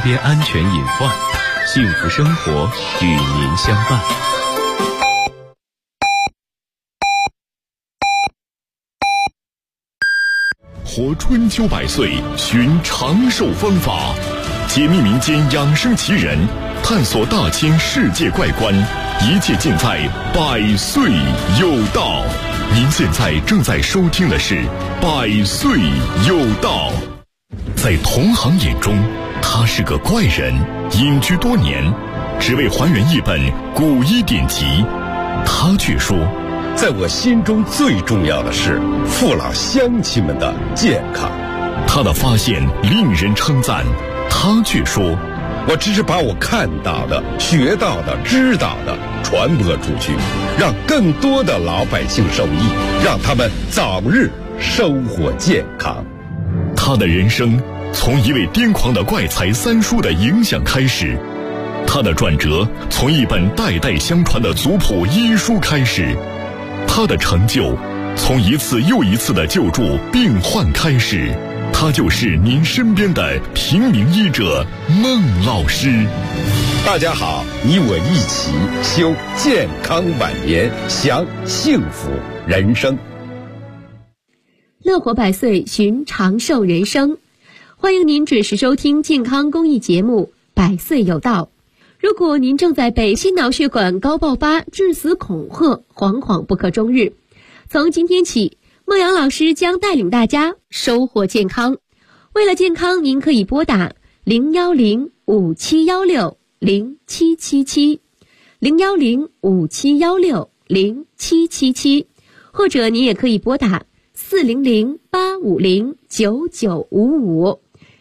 边安全隐患，幸福生活与您相伴。 活春秋百岁，寻长寿方法，解密民间养生奇人，探索大千世界怪观，一切尽在百岁有道。您现在正在收听的是百岁有道。在同行眼中，他是个怪人，隐居多年，只为还原一本古医典籍。他却说， 在我心中最重要的是父老乡亲们的健康。 他的发现令人称赞，他却说， 我只是把我看到的、学到的、知道的传播出去，让更多的老百姓受益，让他们早日收获健康。 他的人生从一位癫狂的怪才三叔的影响开始，他的转折从一本代代相传的族谱医书开始，他的成就从一次又一次的救助病患开始。他就是您身边的平民医者孟老师。 大家好，你我一起修健康晚年，享幸福人生。 乐活百岁，寻长寿人生。欢迎您准时收听健康公益节目《百岁有道》。如果您正在被心脑血管高爆发致死恐吓，惶惶不可终日，从今天起，孟阳老师将带领大家收获健康。为了健康，您可以拨打010-5716-0777 010-5716-0777，或者您也可以拨打400-850-9955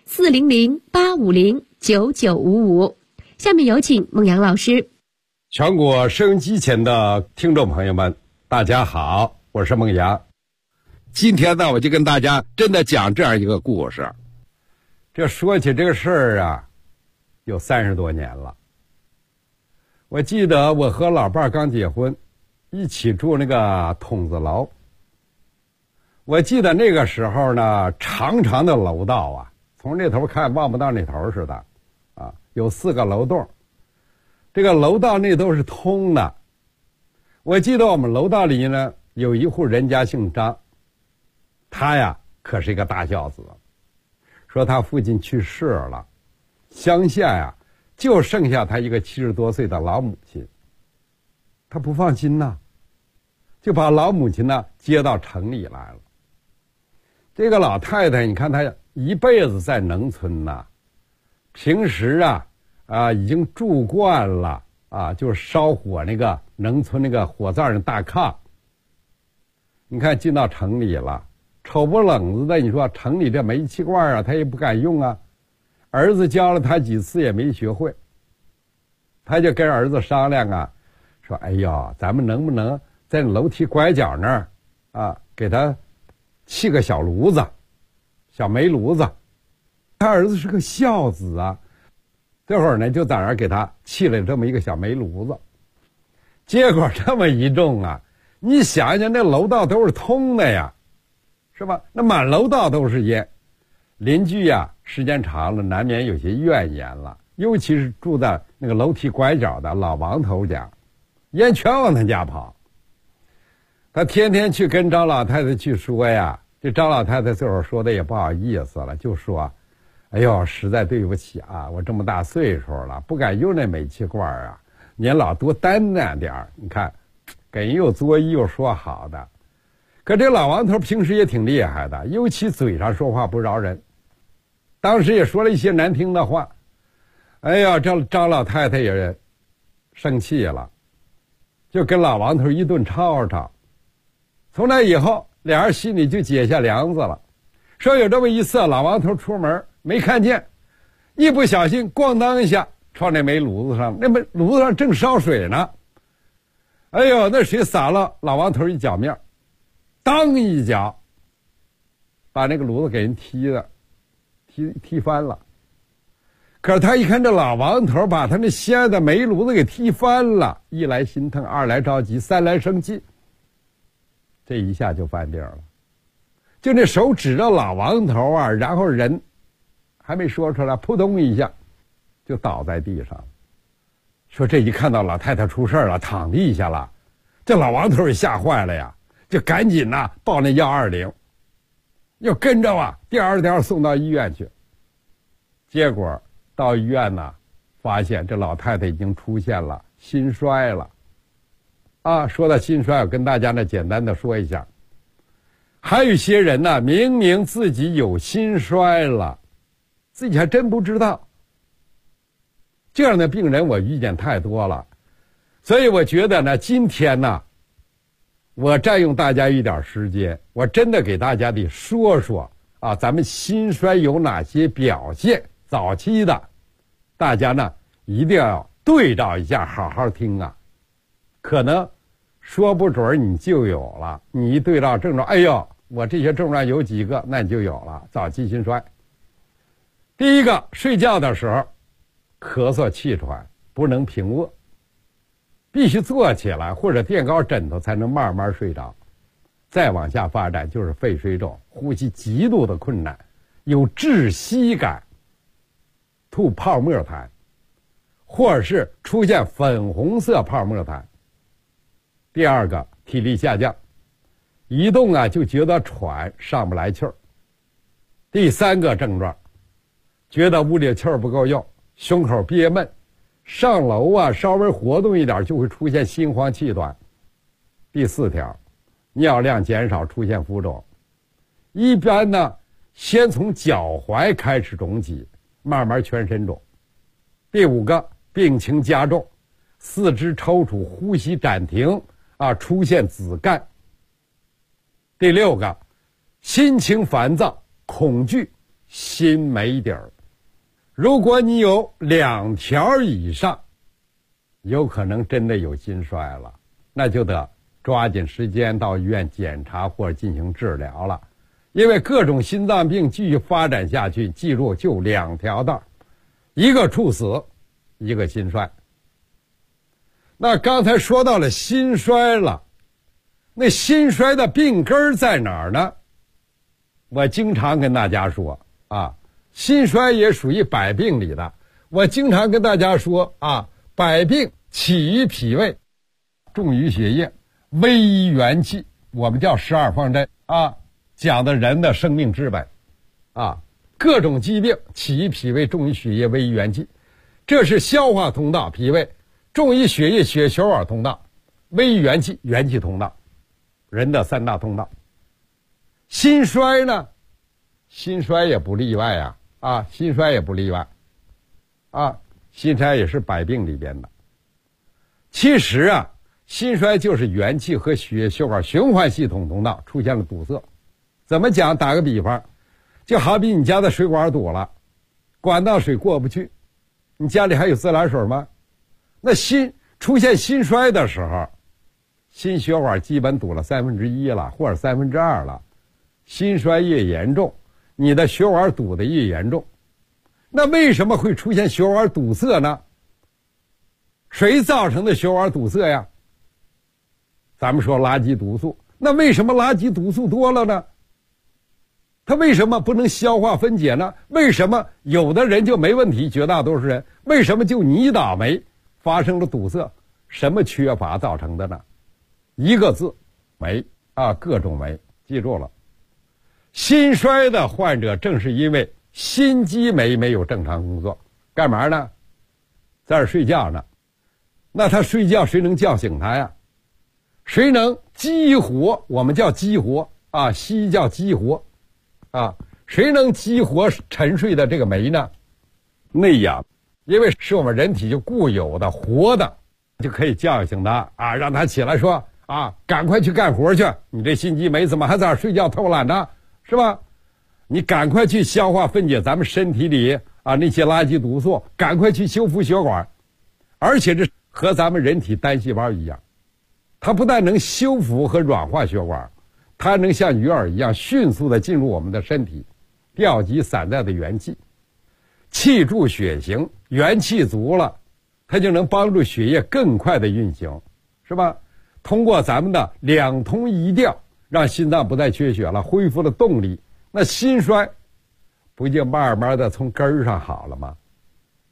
400-850-9955。下面有请孟阳老师。 全国收音机前的听众朋友们，大家好，我是孟阳。今天呢，我就跟大家真的讲这样一个故事。这说起这个事儿啊，有30多年了。我记得我和老伴儿刚结婚，一起住那个筒子楼。我记得那个时候呢，长长的楼道啊，从这头看望不到那头似的啊，有4个楼洞，这个楼道那都是通的。我记得我们楼道里呢，有一户人家姓张，他呀可是一个大孝子，说他父亲去世了，乡下呀就剩下他一个70多岁的老母亲，他不放心呐，就把老母亲呢接到城里来了。这个老太太，你看她一辈子在农村呐，平时已经住惯了啊，就是烧火那个农村那个火灶的大炕。你看进到城里了，丑不冷子的，你说城里这煤气罐啊，他也不敢用啊。儿子教了他几次也没学会，他就跟儿子商量啊，说：“哎呀，咱们能不能在楼梯拐角那儿啊，给他砌个小炉子，小煤炉子。”他儿子是个孝子啊，这会儿呢就在那儿给他砌了这么一个小煤炉子。结果这么一种啊，你想想那楼道都是通的呀，是吧？那满楼道都是烟，邻居呀时间长了难免有些怨言了，尤其是住在那个楼梯拐角的老王头家，烟全往他家跑。他天天去跟张老太太去说呀，这张老太太这会儿说的也不好意思了，就说：“哎呦，实在对不起啊，我这么大岁数了，不敢用那煤气罐啊，您老多担待点儿。”你看，给人又作揖又说好的。可这老王头平时也挺厉害的，尤其嘴上说话不饶人，当时也说了一些难听的话。哎呀，这张老太太也生气了，就跟老王头一顿吵吵。从那以后，俩人心里就结下梁子了。说有这么一次，老王头出门没看见，一不小心咣当一下撞那煤炉子上，那煤炉子上正烧水呢。哎呦，那水洒了老王头一脚面，当一脚把那个炉子给人踢翻了。可是他一看这老王头把他那心爱的煤炉子给踢翻了，一来心疼，二来着急，三来生气，这一下就翻地儿了。就那手指着老王头啊，然后人还没说出来，扑通一下就倒在地上。说这一看到老太太出事了，躺地下了，这老王头也吓坏了呀，就赶紧报那120，又跟着第二天送到医院去。结果到医院发现这老太太已经出现了心衰了。说到心衰，我跟大家简单的说一下，还有一些人明明自己有心衰了，自己还真不知道。这样的病人我遇见太多了，所以我觉得今天我占用大家一点时间，我真的给大家得说说咱们心衰有哪些表现，早期的大家一定要对照一下，好好听可能说不准你就有了，你一对照症状，哎呦，我这些症状有几个，那你就有了早期心衰。第一个，睡觉的时候咳嗽气喘，不能平卧，必须坐起来或者垫高枕头才能慢慢睡着。再往下发展就是肺水肿，呼吸极度的困难，有窒息感，吐泡沫痰，或者是出现粉红色泡沫痰。第二个，体力下降，一动就觉得喘，上不来气儿。第三个症状，觉得屋里气儿不够用，胸口憋闷，上楼稍微活动一点就会出现心慌气短。第四条，尿量减少，出现浮肿，一般先从脚踝开始肿起，慢慢全身肿。第五个，病情加重，四肢抽搐，呼吸暂停出现紫绀。第六个，心情烦躁，恐惧，心没底儿。如果你有2条以上，有可能真的有心衰了，那就得抓紧时间到医院检查或者进行治疗了。因为各种心脏病继续发展下去，记住就2条道，一个猝死，一个心衰。那刚才说到了心衰了，那心衰的病根在哪儿呢？我经常跟大家说心衰也属于百病里的。我经常跟大家说百病起于脾胃，重于血液，危于元气，我们叫12方针讲的人的生命之本各种疾病起于脾胃，重于血液，危于元气。这是消化通道，脾胃；重于血液，血小管通道；危于元气，元气通道。人的3大通道。心衰呢，心衰也不例外心衰也不例外心衰也是百病里边的。其实心衰就是元气和血小管循环系统通道出现了堵塞。怎么讲？打个比方，就好比你家的水管堵了，管道水过不去，你家里还有自来水吗？那出现心衰的时候，心血管基本堵了1/3了，或者2/3了，心衰越严重，你的血管堵得越严重。那为什么会出现血管堵塞呢？谁造成的血管堵塞呀？咱们说垃圾毒素。那为什么垃圾毒素多了呢？它为什么不能消化分解呢？为什么有的人就没问题，绝大多数人为什么就你倒霉发生了堵塞？什么缺乏造成的呢？一个字，酶各种酶，记住了。心衰的患者正是因为心肌酶没有正常工作，干嘛呢？在这睡觉呢，那他睡觉谁能叫醒他呀？谁能激活？我们叫激活西医叫激活谁能激活沉睡的这个酶呢？内氧，因为是我们人体就固有的活的，就可以叫醒他让他起来说赶快去干活去，你这心肌酶怎么还在这睡觉偷懒呢？是吧？你赶快去消化分解咱们身体里那些垃圾毒素，赶快去修复血管。而且这和咱们人体单细胞一样，它不但能修复和软化血管，它还能像鱼饵一样迅速的进入我们的身体，调集散在的元气，气助血行，元气足了，它就能帮助血液更快的运行，是吧？通过咱们的两通一调，让心脏不再缺血了，恢复了动力，那心衰不就慢慢的从根儿上好了吗？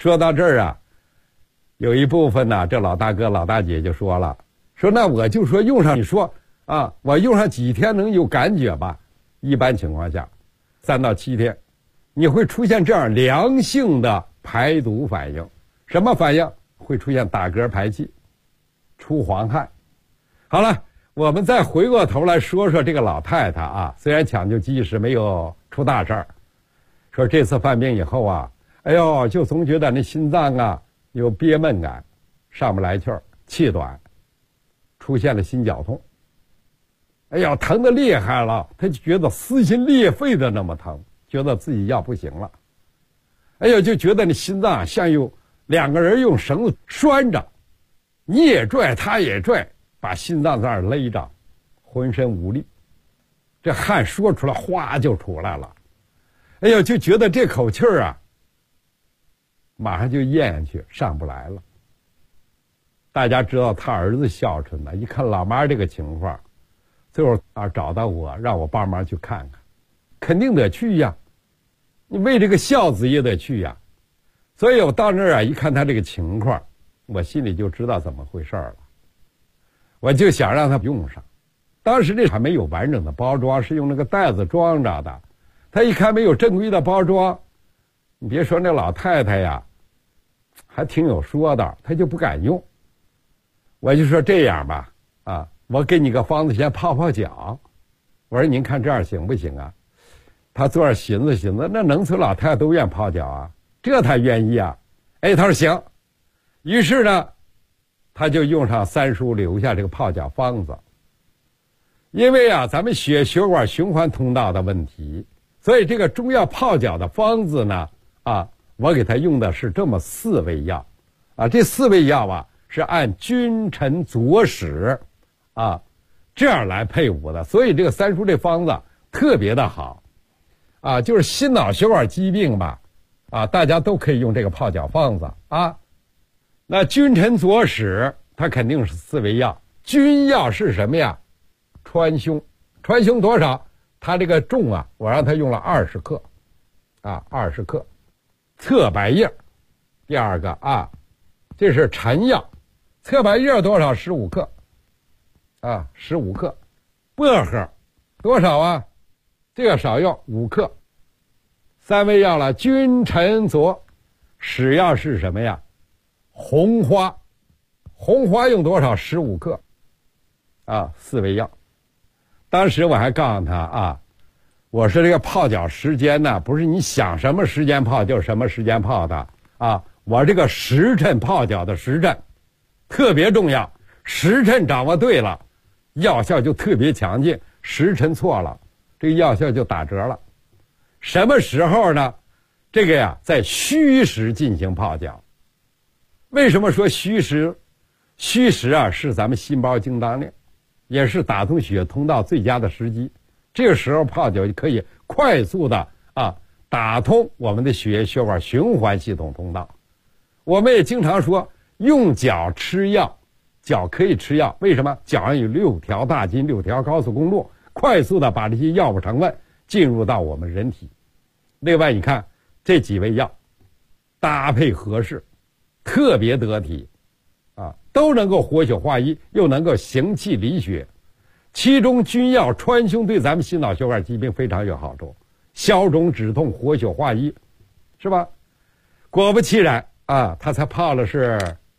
说到这儿啊，有一部分呢，这老大哥老大姐就说了，说那我就说用上，你说啊，我用上几天能有感觉吧？一般情况下，3到7天，你会出现这样良性的排毒反应。什么反应？会出现打嗝排气，出黄汗。好了，我们再回过头来说说这个老太太啊，虽然抢救及时没有出大事儿，说这次犯病以后啊，哎呦，就总觉得那心脏啊有憋闷感，上不来气儿，气短，出现了心绞痛。哎呀，疼得厉害了，他就觉得撕心裂肺的那么疼，觉得自己要不行了。哎呀，就觉得那心脏像有2个人用绳子拴着，你也拽，他也拽，把心脏在那儿勒着，浑身无力，这汗说出来哗就出来了。哎呀，就觉得这口气儿啊，马上就咽下去，上不来了。大家知道他儿子孝顺呢，一看老妈这个情况，最后啊找到我，让我帮忙去看看，肯定得去呀，你为这个孝子也得去呀。所以我到那儿啊，一看他这个情况，我心里就知道怎么回事了。我就想让他用上，当时这还没有完整的包装，是用那个袋子装着的。他一看没有正规的包装，你别说那老太太呀，还挺有说道，他就不敢用。我就说这样吧，啊，我给你个方子，先泡泡脚。我说您看这样行不行啊？他坐那寻思寻思，那农村老太太都愿泡脚啊，这他愿意啊。哎，他说行。于是呢，他就用上三叔留下这个泡脚方子。因为啊，咱们血管循环通道的问题，所以这个中药泡脚的方子呢，啊，我给他用的是这么4味药，啊，这4味药啊是按君臣佐使，啊，这样来配伍的，所以这个三叔这方子特别的好，啊，就是心脑血管疾病吧，啊，大家都可以用这个泡脚方子啊。那君臣佐使，它肯定是4味药，君药是什么呀？川芎，川芎多少？它这个重啊，我让他用了20克，啊，20克。侧柏叶，第2个啊，这是陈药，侧柏叶多少？15克，啊，15克。薄荷多少啊？这个少用5克。3味药了，君臣佐使药是什么呀？红花，红花用多少？15克，啊，4味药。当时我还告诉他啊，我说这个泡脚时间呢，不是你想什么时间泡就什么时间泡的啊，我这个时辰泡脚的时辰特别重要，时辰掌握对了，药效就特别强劲，时辰错了，这个药效就打折了。什么时候呢？这个呀，在虚时进行泡脚。为什么说虚时？虚时啊，是咱们心包经当令，也是打通血通道最佳的时机。这个时候泡脚就可以快速的啊打通我们的血管循环系统通道。我们也经常说用脚吃药，脚可以吃药，为什么？脚上有6条大筋，6条高速公路，快速的把这些药物成分进入到我们人体。另外你看这几味药搭配合适，特别得体啊，都能够活血化瘀，又能够行气理血。其中君药川芎对咱们心脑血管疾病非常有好处，消肿止痛，活血化瘀，是吧？果不其然啊，他才泡了是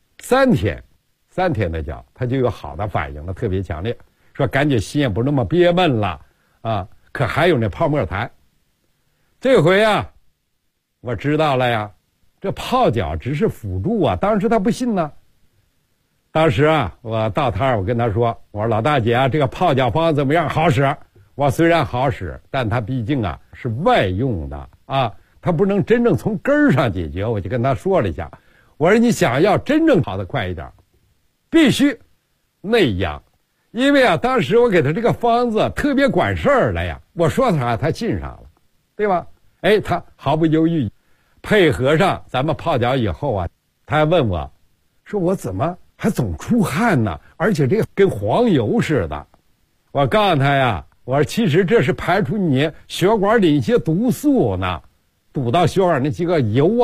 3天的脚，他就有好的反应了，特别强烈，说感觉心也不那么憋闷了啊。可还有那泡沫痰，这回啊我知道了呀，这泡脚只是辅助啊，当时他不信呢。当时啊，我到摊儿，我跟他说，我说老大姐啊，这个泡脚方怎么样？好使。我虽然好使，但它毕竟啊是外用的啊，它不能真正从根儿上解决。我就跟他说了一下，我说你想要真正跑得快一点，必须内养。因为啊，当时我给他这个方子特别管事儿了呀，我说他信上了，对吧？哎，他毫不犹豫，配合上咱们泡脚以后啊，他还问我，说我怎么还总出汗呢？而且这个跟黄油似的。我告诉他呀，我说其实这是排出你血管里一些毒素呢，堵到血管那几个油啊，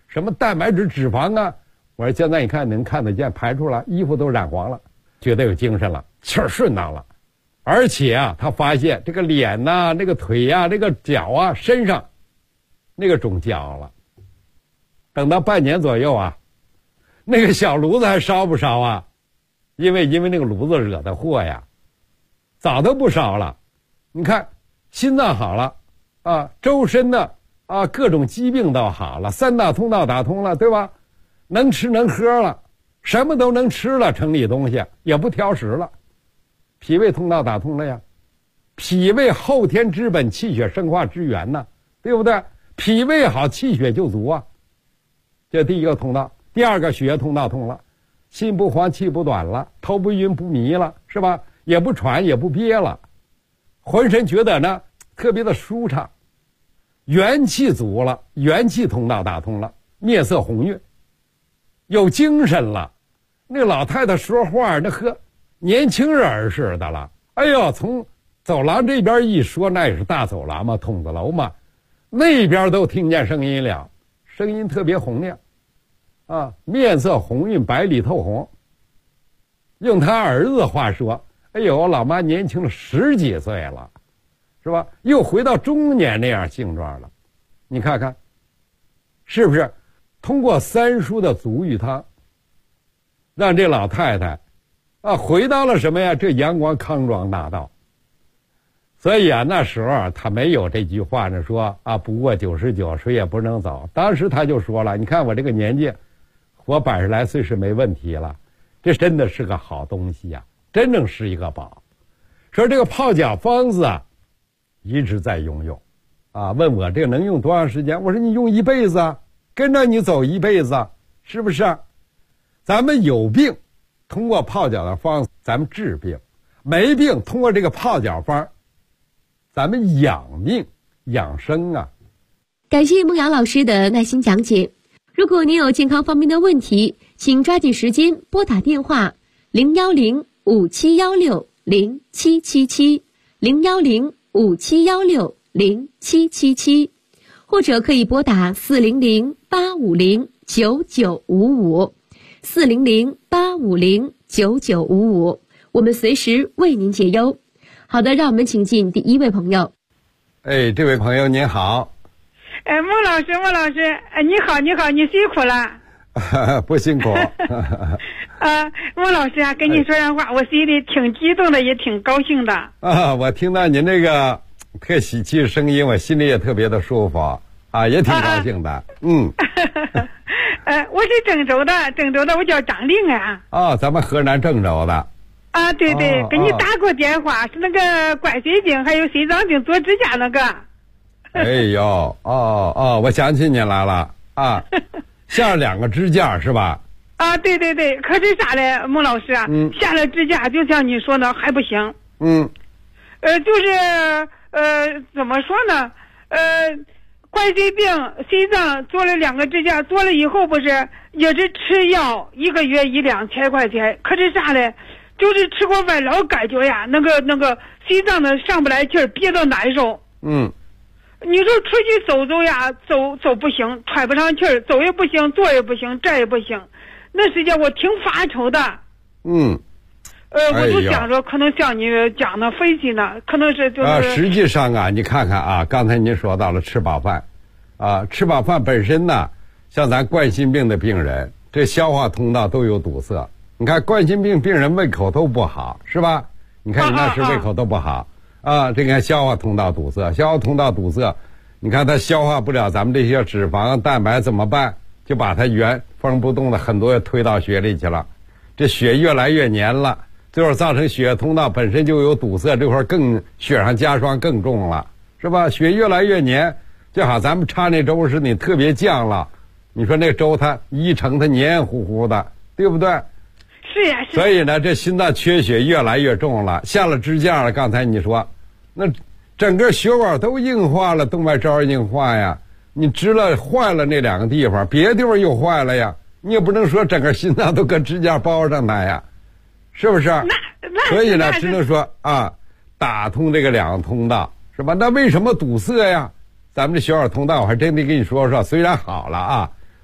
什么蛋白质、脂肪啊。我说现在你看能看得见，排出来，衣服都染黄了，觉得有精神了，气儿顺当了。而且啊，他发现这个脸呐、那个腿呀、这个脚啊、身上那个肿焦了。等到半年左右啊，那个小炉子还烧不烧啊？因为那个炉子惹的祸呀，早都不烧了。你看，心脏好了啊，周身的啊各种疾病都好了，三大通道打通了，对吧？能吃能喝了，什么都能吃了，城里东西也不挑食了，脾胃通道打通了呀。脾胃后天之本，气血生化之源呢，对不对？脾胃好，气血就足啊。这第一个通道。第二个，血液通道通了，心不慌气不短了，头不晕不迷了，是吧？也不喘也不憋了，浑身觉得呢特别的舒畅，元气足了，元气通道打通了，面色红润，有精神了。那个老太太说话那和年轻人似的了。哎呦，从走廊这边一说，那也是大走廊嘛，筒子楼嘛，那边都听见声音了，声音特别洪亮啊，面色红润，白里透红。用他儿子话说，哎呦，老妈年轻了10几岁了，是吧？又回到中年那样性状了。你看看，是不是？通过三叔的足浴汤，让这老太太啊回到了什么呀？这阳光康庄大道。所以啊，那时候啊，他没有这句话呢，说啊，不过99谁也不能走。当时他就说了，你看我这个年纪，活80来岁是没问题了，这真的是个好东西呀，真正是一个宝。说这个泡脚方子啊，一直在用，啊，问我这个能用多长时间？我说你用一辈子啊，跟着你走一辈子啊，是不是？咱们有病，通过泡脚的方子咱们治病；没病，通过这个泡脚方，咱们养命养生啊。 感谢孟阳老师的耐心讲解。如果您有健康方面的问题，请抓紧时间拨打电话010-5716-0777 010-5716-0777，或者可以拨打400-850-9955 400-850-9955，我们随时为您解忧。好的，让我们请进第一位朋友。 哎，这位朋友您好。 孟老师，你好，你辛苦了。 不辛苦。 孟老师啊，跟你说上话，我心里挺激动的，也挺高兴的。 啊，我听到您那个特喜气的声音，我心里也特别的舒服啊，也挺高兴的。 我是郑州的，我叫张玲啊。 啊，咱们河南郑州的。 啊，对对，给你打过电话，是那个冠心病还有心脏病做指甲那个。 哎呦，我想起你来了啊，下了2个支架是吧？ 啊，对对对，可是啥嘞，孟老师啊，下了支架就像你说的还不行。就是怎么说呢？冠心病、心脏做了2个支架，做了以后不是也是吃药，1个月1-2000块钱，可是啥嘞？就是吃过饭老感觉呀，那个心脏的上不来气儿，憋得难受。你说出去走走呀，走不行，喘不上气儿，走也不行，坐也不行，站也不行。那时间我挺发愁的。我就想着可能像你讲的分析呢，可能是实际上啊，你看看啊，刚才您说到了吃饱饭，吃饱饭本身呢，像咱冠心病的病人，这消化通道都有堵塞。你看冠心病病人胃口都不好，是吧？你看你那时胃口都不好这个消化通道堵塞，你看它消化不了咱们这些脂肪蛋白怎么办？就把它原封不动的很多推到血里去了，这血越来越黏了，最后造成血液通道本身就有堵塞，这块更雪上加霜更重了，是吧？血越来越黏，就好咱们插那粥似的，你特别降了，你说那粥它一盛它黏糊糊的，对不对？ 是呀， 所以呢，这心脏缺血越来越重了，下了支架了。刚才你说，那整个血管都硬化了，动脉粥硬化呀。你支了坏了那2个地方，别的地方又坏了呀。你也不能说整个心脏都搁支架包上它呀，是不是？所以呢，只能说打通这个2个通道，是吧？那为什么堵塞呀？咱们这血管通道，我还真得跟你说说，虽然好了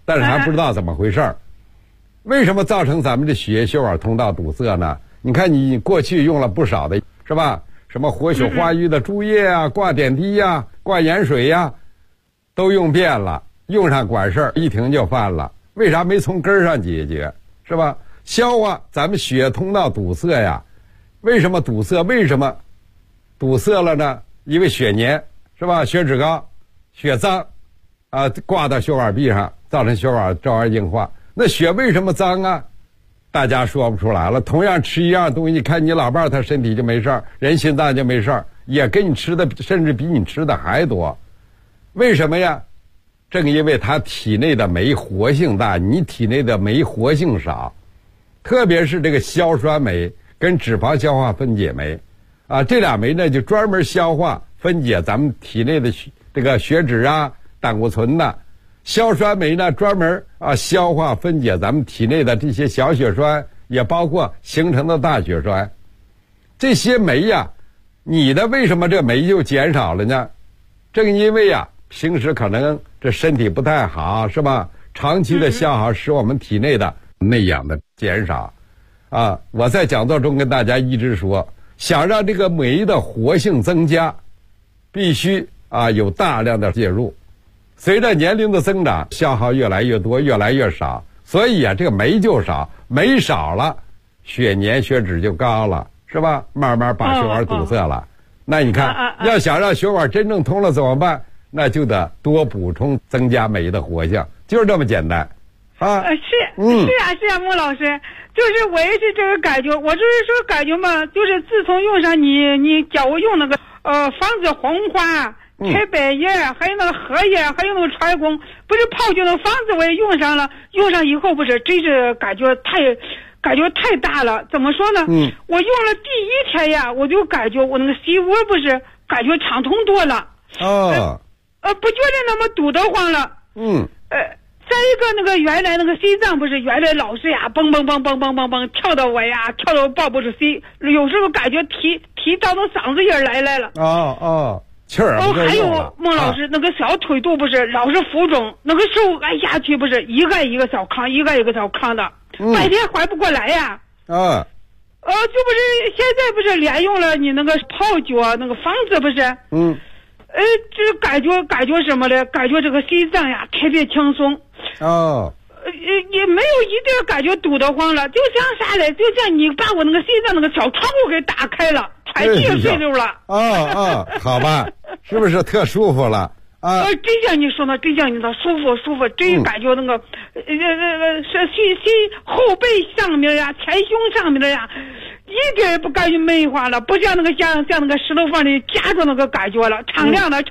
但是还不知道怎么回事儿。为什么造成咱们的血液血管通道堵塞呢？你看你过去用了不少的，是吧？什么活血化瘀的注液啊，挂点滴呀，挂盐水呀，都用遍了，用上管事儿，一停就犯了。为啥没从根儿上解决？是吧？消化咱们血液通道堵塞呀，为什么堵塞？为什么堵塞了呢？因为血粘，是吧？血脂高，血脏，挂到血管壁上，造成血管粥样硬化。那血为什么脏啊？大家说不出来了。同样吃一样东西，看你老伴儿他身体就没事儿，人心脏就没事儿，也跟你吃的甚至比你吃的还多。为什么呀？正因为他体内的酶活性大，你体内的酶活性少，特别是这个硝酸酶跟脂肪消化分解酶，这俩酶呢就专门消化分解咱们体内的这个血脂啊、胆固醇呐。硝酸酶呢专门消化分解咱们体内的这些小血栓，也包括形成的大血栓。这些酶呀，你的为什么这酶就减少了呢？正因为平时可能这身体不太好，是吧？长期的消耗使我们体内的内氧的减少。我在讲座中跟大家一直说，想让这个酶的活性增加，必须有大量的介入。随着年龄的增长，消耗越来越多，越来越少，所以这个酶就少，酶少了，血粘血脂就高了，是吧？慢慢把血管堵塞了。那你看，要想让血管真正通了怎么办？那就得多补充增加酶的活性，就是这么简单。 是啊，孟老师，就是我也是这个感觉。我就是说感觉嘛，就是自从用上你教我用那个防止红花。开百叶，还有那个荷叶，还有那个川芎，不是泡酒的方子我也用上了，用上以后不是真是感觉太大了。怎么说呢？我用了第一天呀，我就感觉我那个心窝不是感觉畅通多了。不觉得那么堵得慌了。再一个那个原来那个心脏不是原来老是蹦蹦蹦蹦蹦蹦蹦跳到我跳到抱不住心，有时候感觉提到那嗓子眼来了。 气儿还有孟老师，那个小腿肚不是老是浮肿，那个时候按下去不是一个一个小炕，一个一个小炕的，半天缓不过来呀。就不是现在不是连用了你那个泡酒那个方子不是，这感觉什么呢？感觉这个心脏特别轻松。也没有一点感觉堵得慌了，就像啥嘞？就像你把我那个心脏那个小窗户给打开了，喘气也顺溜了。 好吧，是不是特舒服了？ 真像你说的，真像你的舒服，真感觉那个是心后背上面前胸上面的一点也不感觉闷化了，不像那个像那个石头缝里夹着那个感觉了，敞亮了。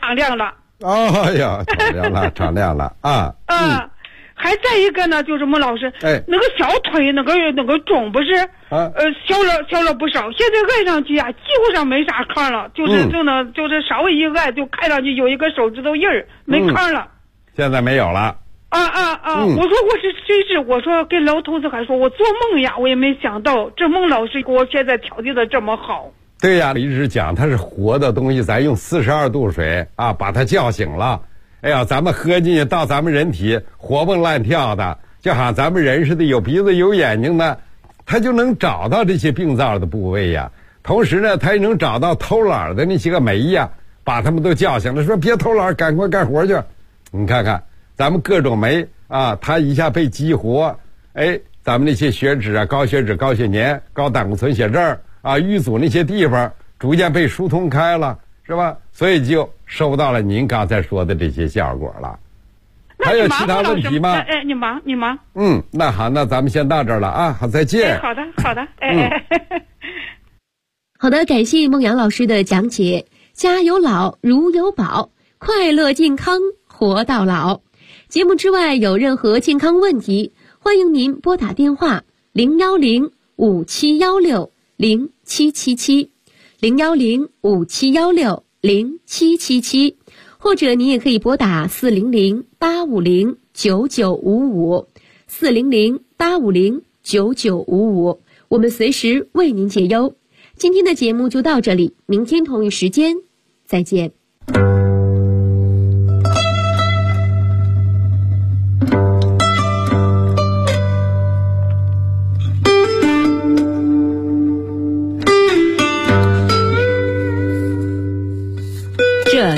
敞亮了还再一个呢，就是孟老师，那个小腿那个肿不是消了不少，现在按上去几乎上没啥炕了，就是稍微一按就看上去有一个手指头印儿，没炕了。 现在没有了。 我说我说跟老头子还说我做梦我也没想到这孟老师给我现在调节的这么好。 对呀，一直讲它是活的东西，咱用42度水把它叫醒了。咱们喝进去到咱们人体活蹦乱跳的，就好像咱们人似的，有鼻子有眼睛的，它就能找到这些病灶的部位呀。同时呢，它也能找到偷懒的那些个酶呀，把他们都叫醒了，说别偷懒，赶快干活去。你看看咱们各种酶它一下被激活，咱们那些血脂高血脂、高血粘、高胆固醇血症淤阻那些地方逐渐被疏通开了，是吧？所以就收到了您刚才说的这些效果了。还有其他问题吗？ 你忙。 那好，那咱们先到这儿了好，再见。 好的。 好的，感谢孟阳老师的讲解。家有老，如有宝，快乐健康活到老。节目之外有任何健康问题，欢迎您拨打电话010-5716-0777 010-5716-0777，或者你也可以拨打400-850-9955 400-850-9955，我们随时为您解忧。今天的节目就到这里，明天同一时间再见。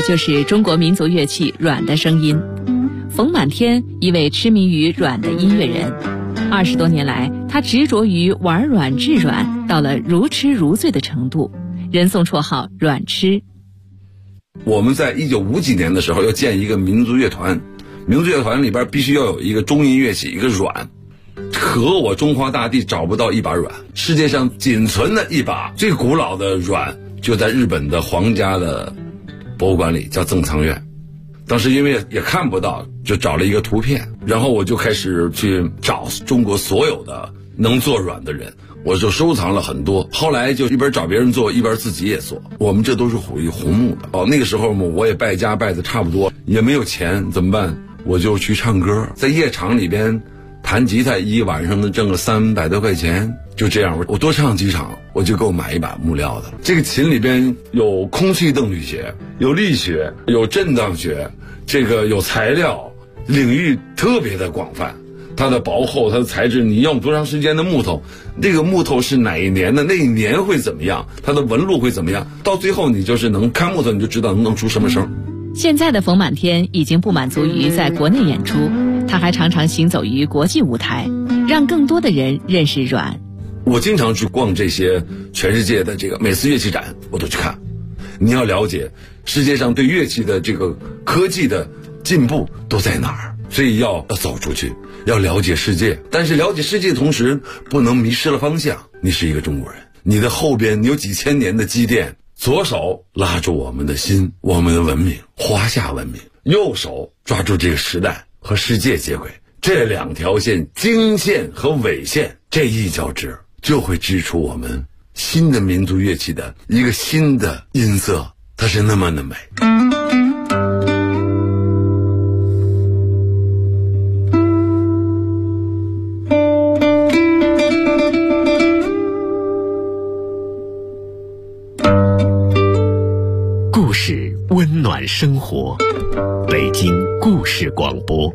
就是中国民族乐器阮的声音。冯满天，一位痴迷于阮的音乐人，20多年来，他执着于玩阮制阮，到了如痴如醉的程度，人送绰号阮痴。 我们在1950几年的时候要建一个民族乐团，民族乐团里边必须要有一个中音乐器，一个阮。可我中华大地找不到一把阮，世界上仅存的一把最古老的阮就在日本的皇家的博物馆里，叫正仓院。当时因为也看不到，就找了一个图片，然后我就开始去找中国所有的能做阮的人，我就收藏了很多。后来就一边找别人做，一边自己也做。我们这都是属于红木的。那个时候我也败家败的差不多，也没有钱，怎么办？我就去唱歌，在夜场里边弹吉他，一晚上能挣个300多块钱。就这样，我多唱几场，我就够买一把木料的。这个琴里边有空气动力学，有力学，有震荡学，这个有材料，领域特别的广泛。它的薄厚，它的材质，你用多长时间的木头，那个木头是哪一年的，那一年会怎么样，它的纹路会怎么样，到最后你就是能看木头，你就知道能出什么声。 现在的冯满天已经不满足于在国内演出，他还常常行走于国际舞台，让更多的人认识阮。 我经常去逛这些全世界的这个每次乐器展，我都去看。你要了解世界上对乐器的这个科技的进步都在哪儿，所以要走出去，要了解世界。但是了解世界的同时，不能迷失了方向。你是一个中国人，你的后边你有几千年的积淀，左手拉住我们的心，我们的文明，华夏文明；右手抓住这个时代和世界接轨。这两条线，经线和纬线，这一交织，就会织出我们新的民族乐器的一个新的音色，它是那么的美。 故事温暖生活，北京故事广播。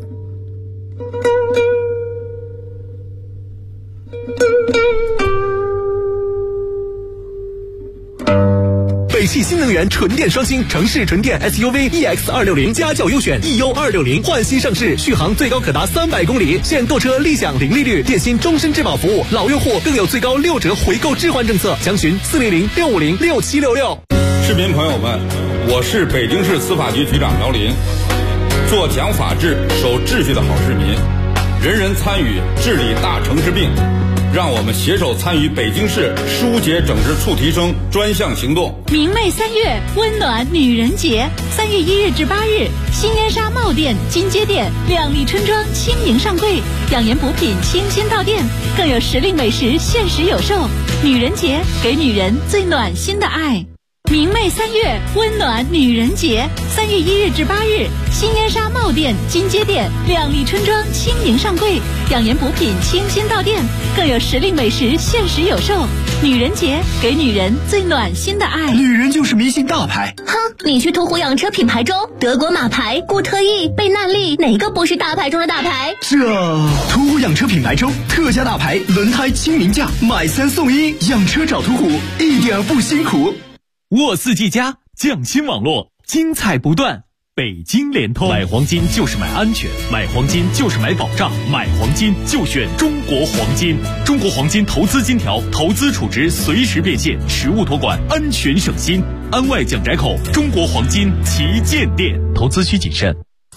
北汽新能源纯电双星城市纯电 SUV EX260家轿优选 EU260 换新上市，续航最高可达300公里，现购车立享零利率，电信终身质保服务，老用户更有最高6折回购置换政策，详询400-650-6766。 市民朋友们，我是北京市司法局局长姚林，做讲法治、守秩序的好市民，人人参与治理大城市病。让我们携手参与北京市疏解整治处提升专项行动。 明媚3月，温暖女人节，3月1日至8日，新烟纱帽店、金街店、靓丽春装轻盈上柜，养颜补品清新到店，更有时令美食限时有售。女人节，给女人最暖心的爱。明媚3月，温暖女人节，3月1日至8日，新烟纱帽店、金街店、靓丽春装轻盈上柜，养颜补品清新到店，更有时令美食限时有售。女人节，给女人最暖心的爱。 女人就是迷信大牌。 哼，你去途虎养车品牌中，德国马牌、固特异、贝纳利，哪个不是大牌中的大牌？ 途虎养车品牌中特价大牌轮胎清明价，买3送1，养车找途虎一点不辛苦。 沃4G+匠心网络，精彩不断。北京联通，买黄金就是买安全，买黄金就是买保障，买黄金就选中国黄金。中国黄金投资金条，投资储值随时变现，实物托管，安全省心。安外蒋宅口中国黄金旗舰店，投资需谨慎。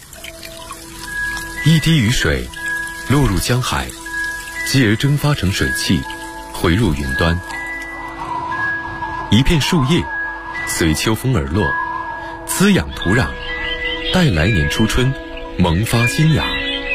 一滴雨水落入江海，继而蒸发成水汽，回入云端。一片树叶随秋风而落，滋养土壤，待来年初春萌发新芽。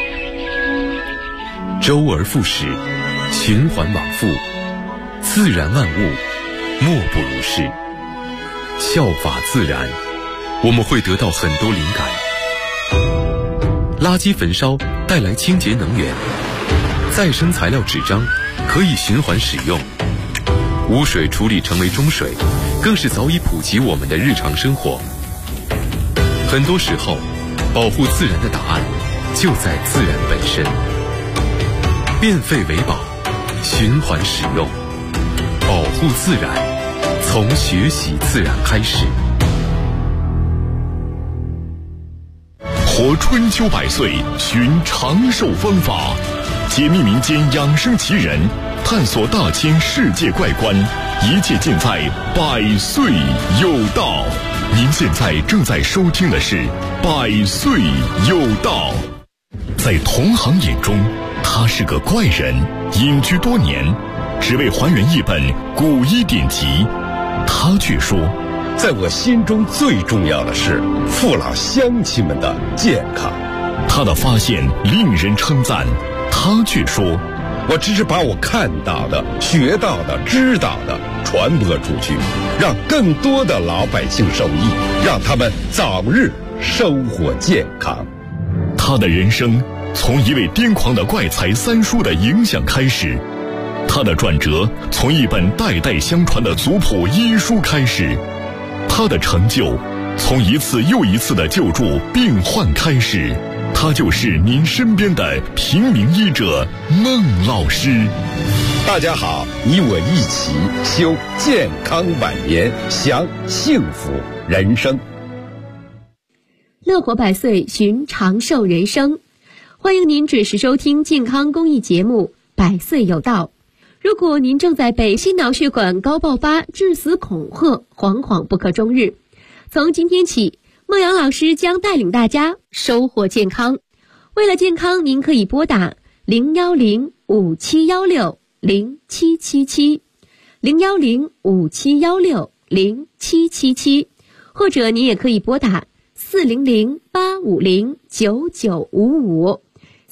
周而复始，循环往复，自然万物莫不如是。效法自然，我们会得到很多灵感。垃圾焚烧带来清洁能源，再生材料纸张可以循环使用，污水处理成为中水，更是早已普及我们的日常生活。很多时候，保护自然的答案就在自然本身。变废为宝，循环使用，保护自然，从学习自然开始。 活春秋百岁，寻长寿方法，解密民间养生奇人，探索大千世界怪观，一切尽在百岁有道。您现在正在收听的是百岁有道。在同行眼中，他是个怪人，隐居多年，只为还原一本古医典籍。他却说， 在我心中最重要的是父老乡亲们的健康。 他的发现令人称赞，他却说， 我只是把我看到的、学到的、知道的传播出去，让更多的老百姓受益，让他们早日生活健康。 他的人生从一位癫狂的怪才三叔的影响开始，他的转折从一本代代相传的族谱医书开始，他的成就从一次又一次的救助病患开始。他就是您身边的平民医者孟老师。 大家好，你我一起修健康晚年，享幸福人生。 乐活百岁，寻长寿人生。欢迎您准时收听健康公益节目《百岁有道》。如果您正在被心脑血管高爆发、致死恐吓，惶惶不可终日，从今天起，孟阳老师将带领大家收获健康。为了健康，您可以拨打010-5716-0777 010-5716-0777，或者您也可以拨打400-850-9955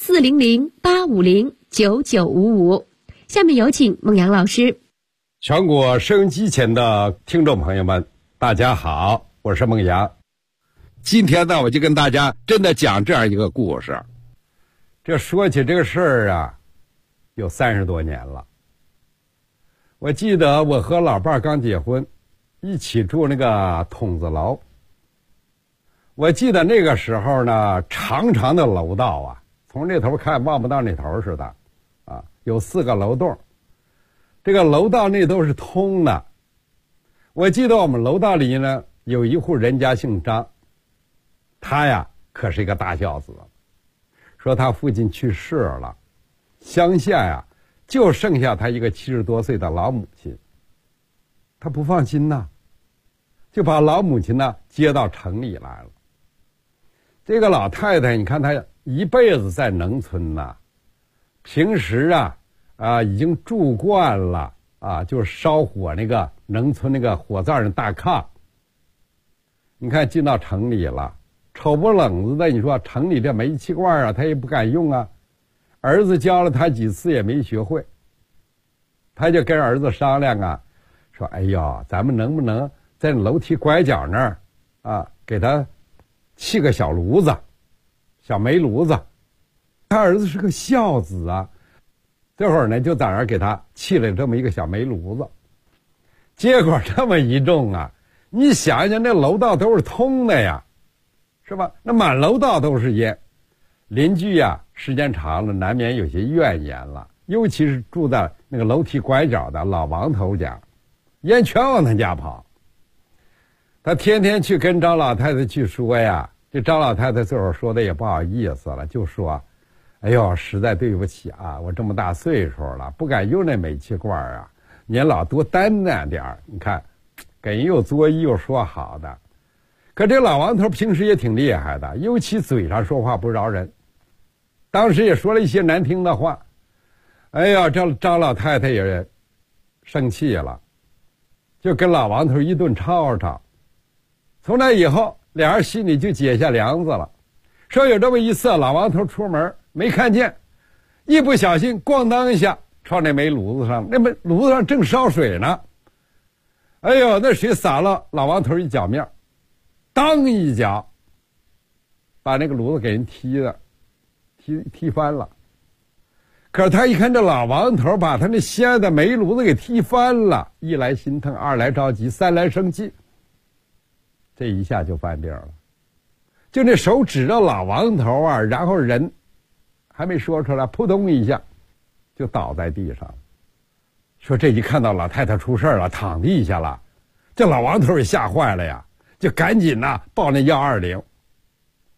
400-850-9955。下面有请孟阳老师。 全国收音机前的听众朋友们，大家好，我是孟阳。今天呢，我就跟大家真的讲这样一个故事。这说起这个事儿啊，有30多年了。我记得我和老伴儿刚结婚，一起住那个筒子楼。我记得那个时候呢，长长的楼道啊，从这头看望不到那头似的，啊，有4个楼洞，这个楼道那都是通的。我记得我们楼道里呢，有一户人家姓张，他呀可是一个大孝子，说他父亲去世了，乡下呀就剩下他一个70多岁的老母亲，他不放心呐，就把老母亲呢接到城里来了。这个老太太，你看她一辈子在农村呐，平时已经住惯了啊，就是烧火那个农村那个火灶上大炕。你看进到城里了，丑不冷子的，你说城里这煤气罐啊，他也不敢用啊。儿子教了他几次也没学会，他就跟儿子商量啊，说：“哎呦，咱们能不能在楼梯拐角那儿啊，给他砌个小炉子，小煤炉子。”他儿子是个孝子啊，这会儿呢就在那儿给他砌了这么一个小煤炉子。结果这么一种啊，你想想那楼道都是通的呀，是吧？那满楼道都是烟，邻居呀时间长了难免有些怨言了，尤其是住在那个楼梯拐角的老王头家，烟全往他家跑。他天天去跟张老太太去说呀，这张老太太这会儿说的也不好意思了，就说：“哎呦，实在对不起啊，我这么大岁数了，不敢用那煤气罐啊，您老多担待点儿。”你看，给人又作揖又说好的。可这老王头平时也挺厉害的，尤其嘴上说话不饶人。当时也说了一些难听的话，哎呀，这张老太太也生气了，就跟老王头一顿吵吵。从那以后，俩人心里就结下梁子了。说有这么一次，老王头出门没看见，一不小心咣当一下撞那煤炉子上，那煤炉子上正烧水呢。哎呦，那水洒了老王头一脚面，当一脚把那个炉子给人踢翻了。可是他一看这老王头把他那心爱的煤炉子给踢翻了，一来心疼，二来着急，三来生气，这一下就犯病了。就那手指着老王头啊，然后人还没说出来，扑通一下就倒在地上。说这一看到老太太出事了，躺地下了，这老王头也吓坏了呀，就赶紧报那120。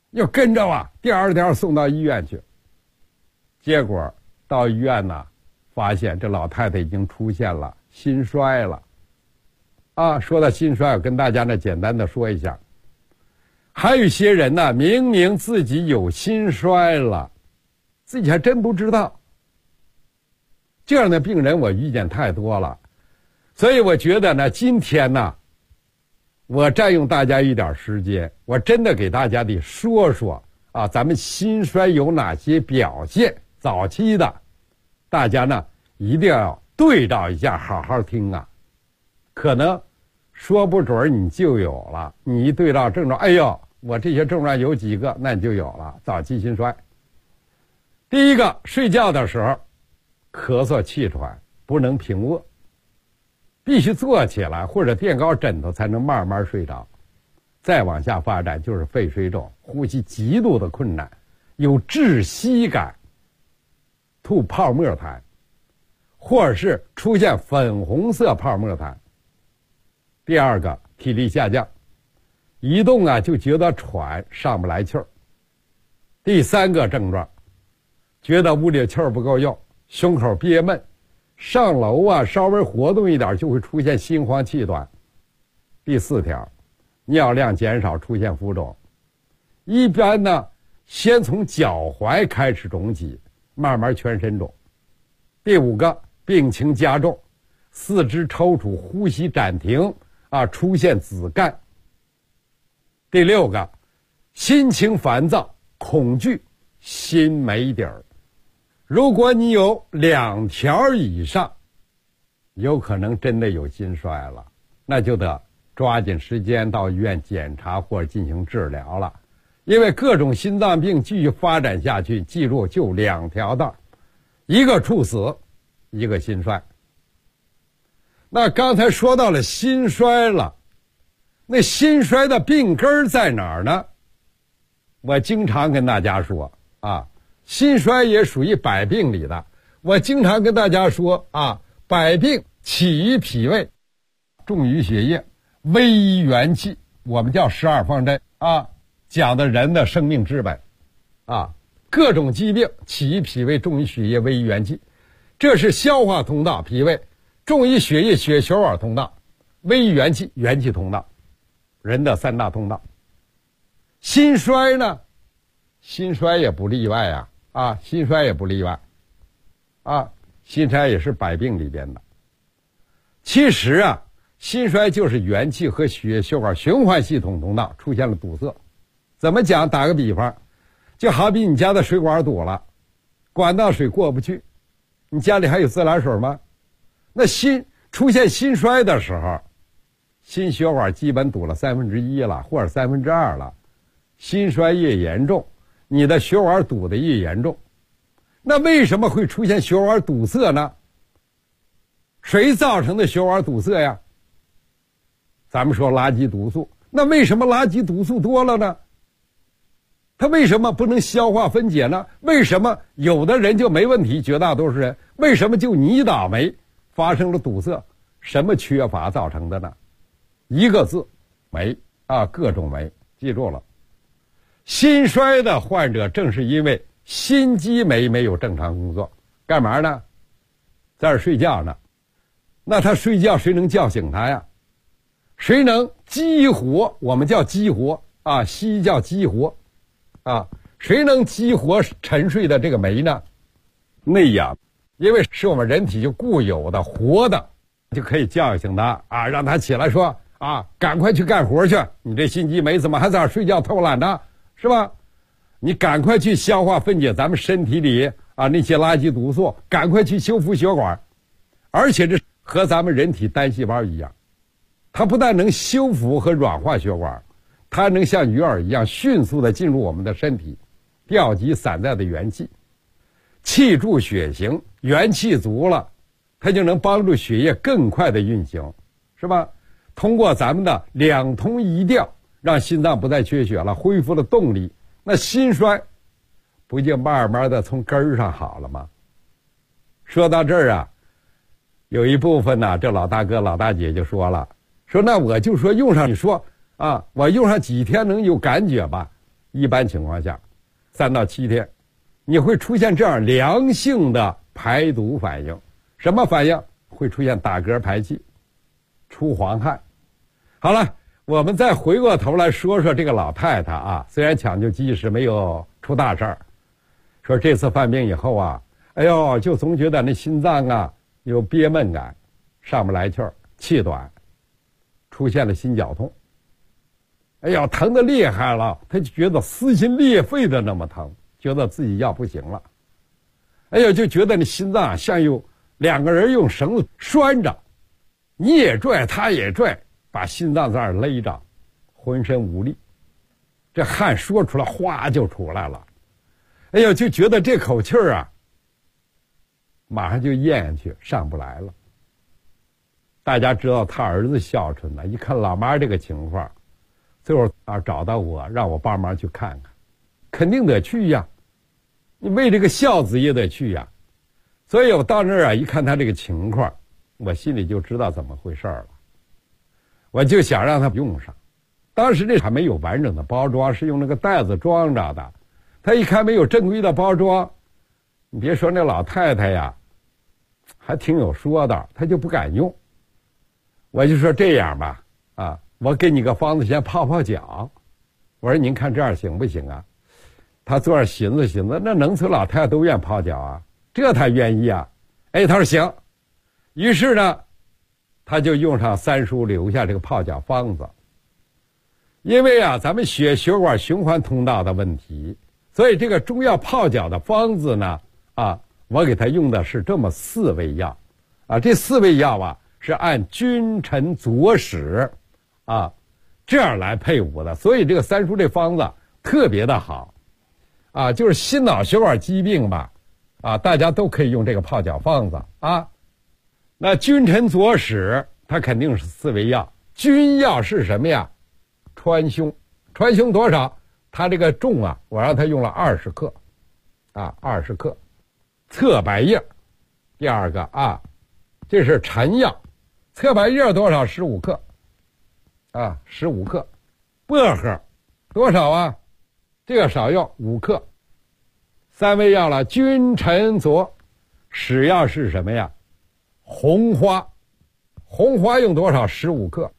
又跟着我，第二天送到医院去。结果到医院呢，发现这老太太已经出现了心衰了。说到心衰，我跟大家呢简单的说一下，还有一些人呢，明明自己有心衰了，自己还真不知道。这样的病人我遇见太多了，所以我觉得呢，今天呢，我占用大家一点时间，我真的给大家得说说咱们心衰有哪些表现，早期的，大家呢一定要对照一下，好好听啊。可能说不准你就有了，你一对照症状，哎呦，我这些症状有几个，那你就有了早期心衰。第一个，睡觉的时候咳嗽气喘，不能平卧，必须坐起来或者垫高枕头才能慢慢睡着。再往下发展就是肺水肿，呼吸极度的困难，有窒息感，吐泡沫痰，或者是出现粉红色泡沫痰。第二个，体力下降，一动就觉得喘，上不来气儿。第三个症状，觉得屋里气儿不够用，胸口憋闷，上楼稍微活动一点就会出现心慌气短。第四条，尿量减少，出现浮肿，一般呢先从脚踝开始肿起，慢慢全身肿。第五个，病情加重，四肢抽搐，呼吸暂停出现紫疕。第六个，心情烦躁，恐惧，心没底儿。如果你有2条以上，有可能真的有心衰了，那就得抓紧时间到医院检查或者进行治疗了。因为各种心脏病继续发展下去，记住就2条道，一个猝死，一个心衰。那刚才说到了心衰了，那心衰的病根在哪儿呢？我经常跟大家说心衰也属于百病里的。我经常跟大家说百病起于脾胃，重于血液，危于元气，我们叫12方针讲的人的生命之本各种疾病起于脾胃，重于血液，危于元气。这是消化通道，脾胃；重于血液，血小管通道；危于元气，元气通道。人的3大通道。心衰呢，心衰也不例外心衰也不例外心衰也是百病里边的。其实心衰就是元气和血小管循环系统通道出现了堵塞。怎么讲？打个比方，就好比你家的水管堵了，管道水过不去，你家里还有自来水吗？那出现心衰的时候，心血管基本堵了1/3了，或者2/3了。心衰越严重，你的血管堵得越严重。那为什么会出现血管堵塞呢？谁造成的血管堵塞呀？咱们说垃圾毒素。那为什么垃圾毒素多了呢？它为什么不能消化分解呢？为什么有的人就没问题，绝大多数人为什么就你倒霉发生了堵塞？什么缺乏造成的呢？一个字，酶各种酶，记住了。心衰的患者正是因为心肌酶没有正常工作，干嘛呢？在这睡觉呢。那他睡觉谁能叫醒他呀？谁能激活？我们叫激活西医叫激活谁能激活沉睡的这个酶呢？内氧，因为是我们人体就固有的活的，就可以叫醒他让他起来说赶快去干活去，你这心肌酶怎么还在这睡觉偷懒呢？是吧？你赶快去消化分解咱们身体里那些垃圾毒素，赶快去修复血管。而且这和咱们人体单细胞一样，它不但能修复和软化血管，它能像鱼饵一样迅速的进入我们的身体，调集散在的元气，气助血行，元气足了，它就能帮助血液更快的运行，是吧？通过咱们的2通1调，让心脏不再缺血了，恢复了动力，那心衰不就慢慢的从根儿上好了吗？说到这儿有一部分这老大哥老大姐就说了，说那我就说用上，你说我用上几天能有感觉吧？ 一般情况下3到7天，你会出现这样良性的排毒反应。什么反应？会出现打嗝排气、出黄汗。好了，我们再回过头来说说这个老太太啊，虽然抢救及时没有出大事儿，说这次犯病以后啊，哎呦，就总觉得那心脏啊有憋闷感，上不来气儿，气短，出现了心绞痛。哎呀，疼得厉害了，他就觉得撕心裂肺的那么疼，觉得自己要不行了。哎呀，就觉得那心脏像有2个人用绳子拴着，你也拽，他也拽，把心脏在那儿勒着，浑身无力，这汗说出来哗就出来了。哎呀，就觉得这口气儿啊，马上就咽下去，上不来了。大家知道他儿子孝顺了，一看老妈这个情况，最后找到我，让我帮忙去看看，肯定得去呀，你为这个孝子也得去呀。所以我到那儿啊，一看他这个情况，我心里就知道怎么回事了。我就想让他用上，当时这还没有完整的包装，是用那个袋子装着的。他一看没有正规的包装，你别说那老太太呀，还挺有说道，他就不敢用。我就说这样吧，我给你个方子，先泡泡脚。我说您看这样行不行啊？他坐那寻思寻思，那农村老太太都愿泡脚啊，这他愿意啊。哎，他说行。于是呢，他就用上三叔留下这个泡脚方子。因为啊，咱们血管循环通道的问题，所以这个中药泡脚的方子呢，我给他用的是这么4味药，这4味药啊是按君臣佐使这样来配伍的，所以这个三叔这方子特别的好，就是心脑血管疾病吧，大家都可以用这个泡脚方子啊。那君臣佐使，它肯定是4味药。君药是什么呀？川芎，川芎多少？它这个重啊，我让他用了20克，20克。侧白叶，第2个这是陈药，侧白叶多少？15克，15克。薄荷多少啊？这个少用5克。3味药了，君臣佐使药是什么呀？红花，红花用多少？15克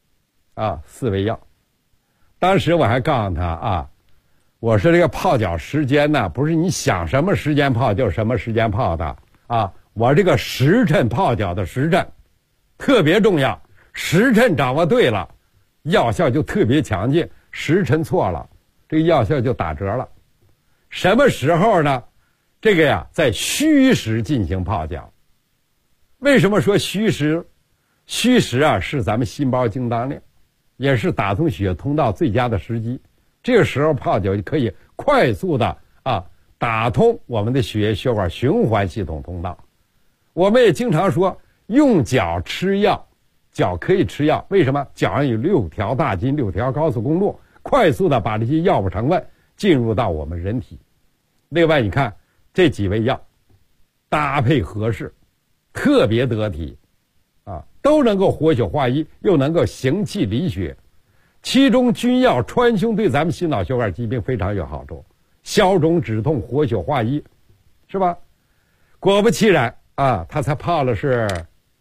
，4味药。当时我还告诉他我说这个泡脚时间呢，不是你想什么时间泡就什么时间泡的我这个时辰泡脚的时辰特别重要，时辰掌握对了，药效就特别强劲，时辰错了，这个药效就打折了。什么时候呢？这个呀，在虚时进行泡脚。为什么说虚时？虚时是咱们心包经当令，也是打通血通道最佳的时机。这个时候泡脚就可以快速的打通我们的血管循环系统通道。我们也经常说用脚吃药，脚可以吃药，为什么？脚上有6条大筋，6条高速公路，快速的把这些药物成分进入到我们人体。另外你看这几味药搭配合适，特别得体都能够活血化瘀，又能够行气理血。其中君药川芎对咱们心脑血管疾病非常有好处，消肿止痛，活血化瘀，是吧？果不其然他才泡了是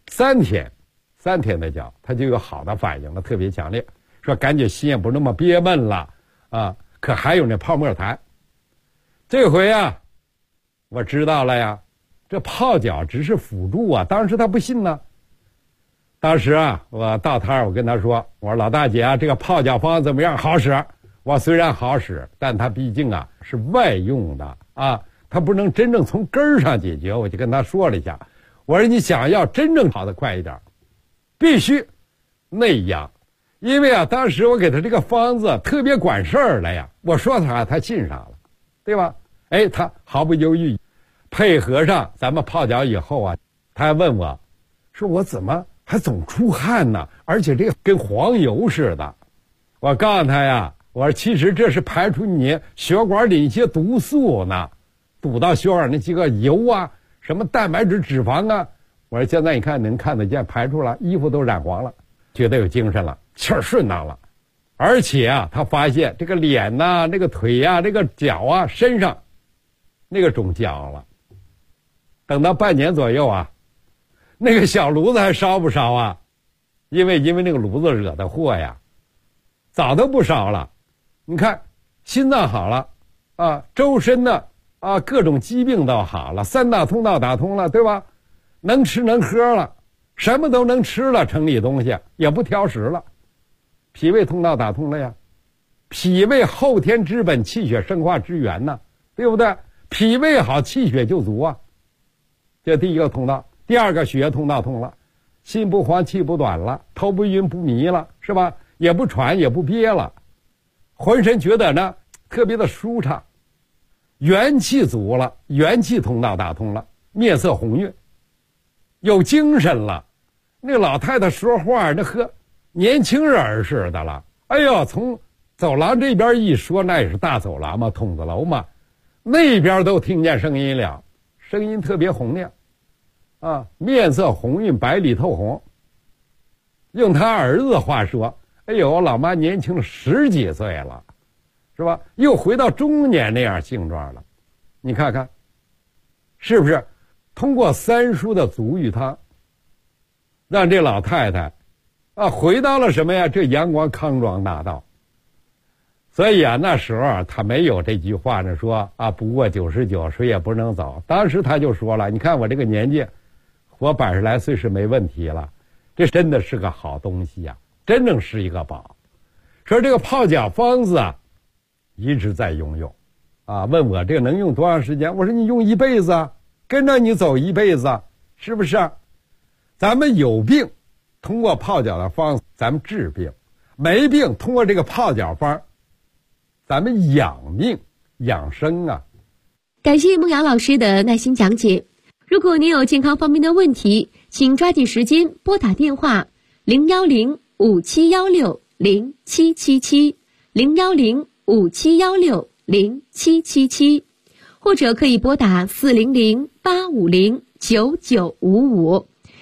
3天的脚，他就有好的反应了，特别强烈，说感觉心也不那么憋闷了可还有那泡沫痰。这回我知道了呀，这泡脚只是辅助当时他不信呢。当时我到他我跟他说，我说老大姐这个泡脚方怎么样？好使。我虽然好使，但它毕竟是外用的它不能真正从根儿上解决。我就跟他说了一下，我说你想要真正跑得快一点，必须内养。因为当时我给他这个方子特别管事儿了呀，我说他信上了，对吧？他毫不犹豫，配合上咱们泡脚以后他还问我，说我怎么还总出汗呢？而且这个跟黄油似的。我告诉他我说其实这是排出你血管里一些毒素呢，堵到血管那几个油什么蛋白质、脂肪我说现在你看能看得见排出了，衣服都染黄了，觉得有精神了，气儿顺当了， 而且啊，他发现这个脸呐、那个腿呀、这个脚啊、身上那个肿焦了。等到半年左右啊，那个小炉子还烧不烧啊？因为那个炉子惹的祸呀，早都不烧了。你看，心脏好了啊，周身的啊各种疾病都好了，三大通道打通了，对吧？能吃能喝了，什么都能吃了，城里东西也不挑食了。脾胃通道打通了呀，脾胃后天之本，气血生化之源呐，对不对？脾胃好，气血就足啊。这第一个通道，第二个血液通道通了，心不慌气不短了，头不晕不迷了，是吧？也不喘也不憋了，浑身觉得呢特别的舒畅，元气足了，元气通道打通了，面色红润，有精神了。那老太太说话那和年轻人似的了。哎呦，从走廊这边一说，那也是大走廊嘛，筒子楼嘛，那边都听见声音了，声音特别洪亮啊，面色红润，白里透红。用他儿子的话说，哎呦，老妈年轻了10几岁了，是吧？又回到中年那样性状了。你看看，是不是？通过三叔的足浴汤，让这老太太啊回到了什么呀？这阳光康庄大道。所以啊，那时候啊，他没有这句话呢，说啊不过99谁也不能走。当时他就说了，你看我这个年纪，活80来岁是没问题了，这真的是个好东西呀，真正是一个宝。说这个泡脚方子啊，一直在用啊，问我这个能用多长时间？我说你用一辈子啊，跟着你走一辈子啊，是不是？咱们有病，通过泡脚的方子咱们治病；没病，通过这个泡脚方咱们养命养生啊。 感谢孟瑶老师的耐心讲解。如果您有健康方面的问题，请抓紧时间拨打电话010-5716-0777 010-5716-0777，或者可以拨打400-850-9955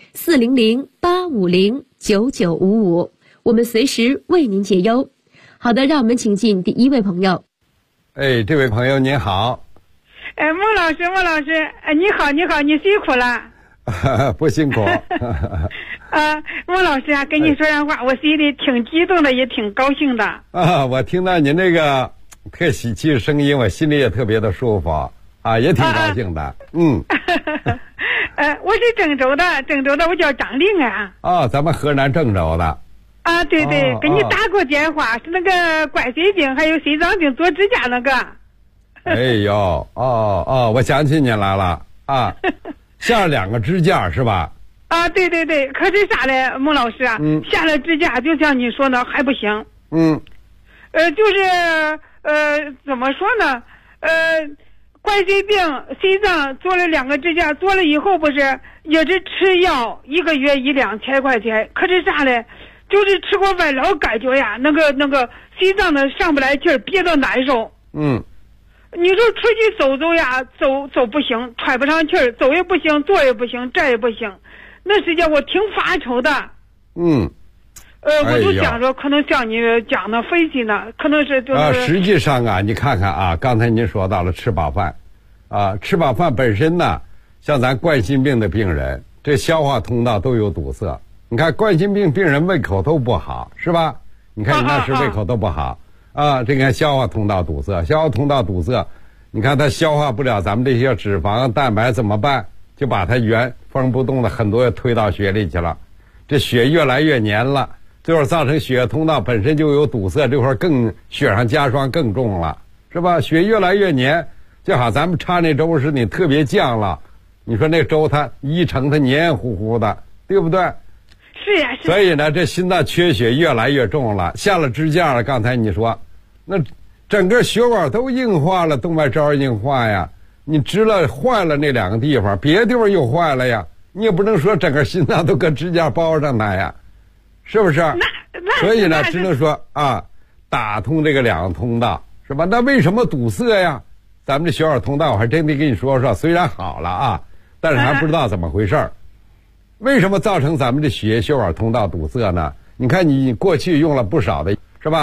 400-850-9955，我们随时为您解忧。好的，让我们请进第一位朋友。 哎，这位朋友您好。 孟老师，你好，你辛苦了。 不辛苦。 孟老师啊，跟你说上话，我心里挺激动的，也挺高兴的。 啊，我听到您这个特喜气的声音，我心里也特别的舒服啊，也挺高兴的。 我是郑州的，我叫张玲啊。 啊，咱们河南郑州的。 啊，对，给你打过电话，是那个冠心病还有心脏病做指甲那个。 哎呦，我想起你来了啊，下了2个支架是吧？ 啊，对，可是啥嘞，孟老师啊，下了支架就像你说的还不行。就是怎么说呢？冠心病、心脏做了2个支架，做了以后不是也是吃药1个月1-2千块钱，可是啥嘞？就是吃过饭老感觉呀，那个心脏的上不来气儿，憋得难受。你说出去走走呀，走不行，喘不上气儿，走也不行，坐也不行，站也不行。那时间我挺发愁的。我就想着可能像你讲的分析呢，可能是实际上啊，你看看啊，刚才您说到了吃饱饭，吃饱饭本身呢，像咱冠心病的病人，这消化通道都有堵塞。你看冠心病病人胃口都不好，是吧？你看你那时胃口都不好这个消化通道堵塞，你看它消化不了咱们这些脂肪蛋白怎么办？就把它原封不动的很多推到血里去了，这血越来越黏了，最后造成血液通道本身就有堵塞，这块更雪上加霜更重了，是吧？血越来越黏，就好咱们插那粥时你特别降了，你说那粥它一盛它黏糊糊的，对不对？ 是呀。 所以呢，这心脏缺血越来越重了，下了支架了。刚才你说，那整个血管都硬化了，动脉粥硬化呀。你支了坏了那2个地方，别的地方又坏了呀。你也不能说整个心脏都搁支架包上它呀，是不是？所以呢，只能说打通这个2个通道，是吧？那为什么堵塞呀？咱们这血管通道我还真得跟你说说，虽然好了但是还不知道怎么回事。为什么造成咱们这血管通道堵塞呢？你看你过去用了不少的，是吧？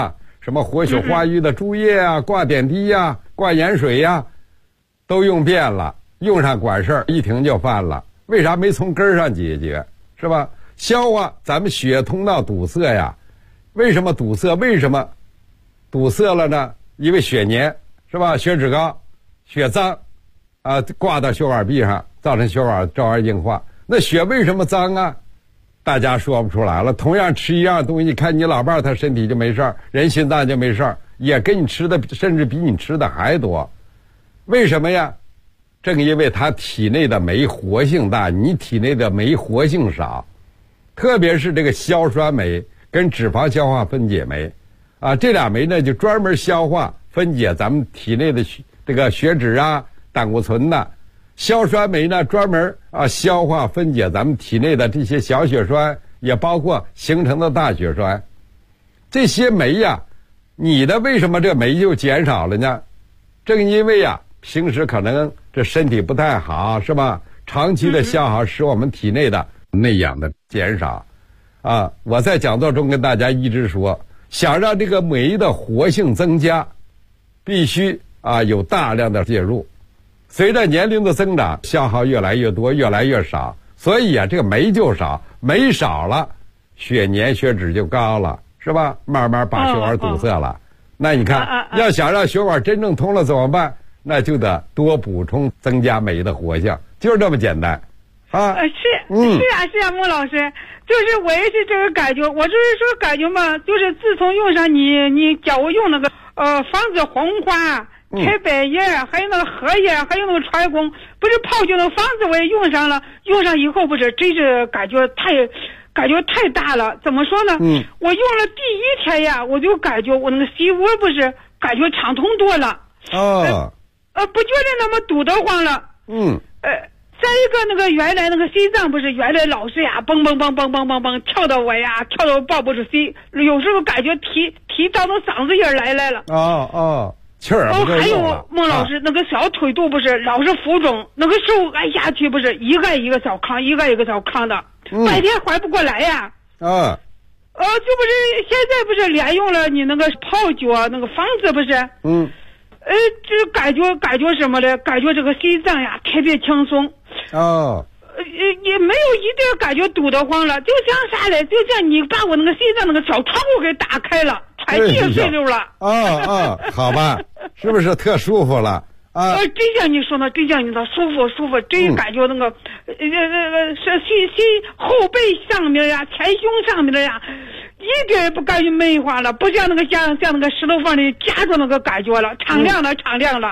什么活血化瘀的注液啊、挂点滴呀、挂盐水呀，都用遍了，用上管事儿，一停就犯了。为啥没从根儿上解决？是吧？消化，咱们血通道堵塞呀。为什么堵塞？为什么堵塞了呢？因为血粘，是吧？血脂高，血脏，挂到血管壁上，造成血管照样硬化。那血为什么脏啊？大家说不出来了。同样吃一样东西，看你老伴儿他身体就没事儿，人心脏就没事儿，也跟你吃的甚至比你吃的还多。为什么呀？正因为他体内的酶活性大，你体内的酶活性少，特别是这个硝酸酶跟脂肪消化分解酶，这俩酶呢就专门消化分解咱们体内的这个血脂啊、胆固醇的。硝酸酶呢专门消化分解咱们体内的这些小血栓，也包括形成的大血栓。这些酶呀，你的为什么这酶就减少了呢？正因为平时可能这身体不太好，是吧？长期的消耗使我们体内的内氧的减少。我在讲座中跟大家一直说，想让这个酶的活性增加，必须有大量的介入。随着年龄的增长，消耗越来越多，越来越少，所以这个酶就少，酶少了，血粘血脂就高了，是吧？慢慢把血管堵塞了。那你看，要想让血管真正通了怎么办？那就得多补充增加酶的活性，就是这么简单。 是啊，孟老师，就是我也是这个感觉，我就是说感觉嘛，就是自从用上你教我用那个防止红花、开百叶，还有那个荷叶，还有那个川芎，不是泡酒那个方子我也用上了，用上以后不是真是感觉太大了。怎么说呢？我用了第一天呀，我就感觉我那个心窝不是感觉畅通多了。不觉得那么堵得慌了。再一个那个原来那个心脏不是原来老是蹦蹦蹦蹦蹦蹦蹦跳到我跳到我抱不住心，有时候感觉提到那嗓子眼来了。 气儿还有孟老师那个小腿肚不是老是浮肿，那个手按下去不是一个一个小糠，一个一个小糠的，半天缓不过来呀。就不是现在不是连用了你那个泡酒那个方子不是。这感觉什么呢？感觉这个心脏特别轻松。也没有一点感觉堵得慌了，就像啥嘞？就像你把我那个心脏那个小窗户给打开了，喘气也顺溜了。 好吧，是不是特舒服了？ 真像你说的，真像你的舒服，真感觉那个是心后背上面前胸上面的一点也不感觉闷化了，不像那个像那个石头缝里夹着那个感觉了，敞亮了。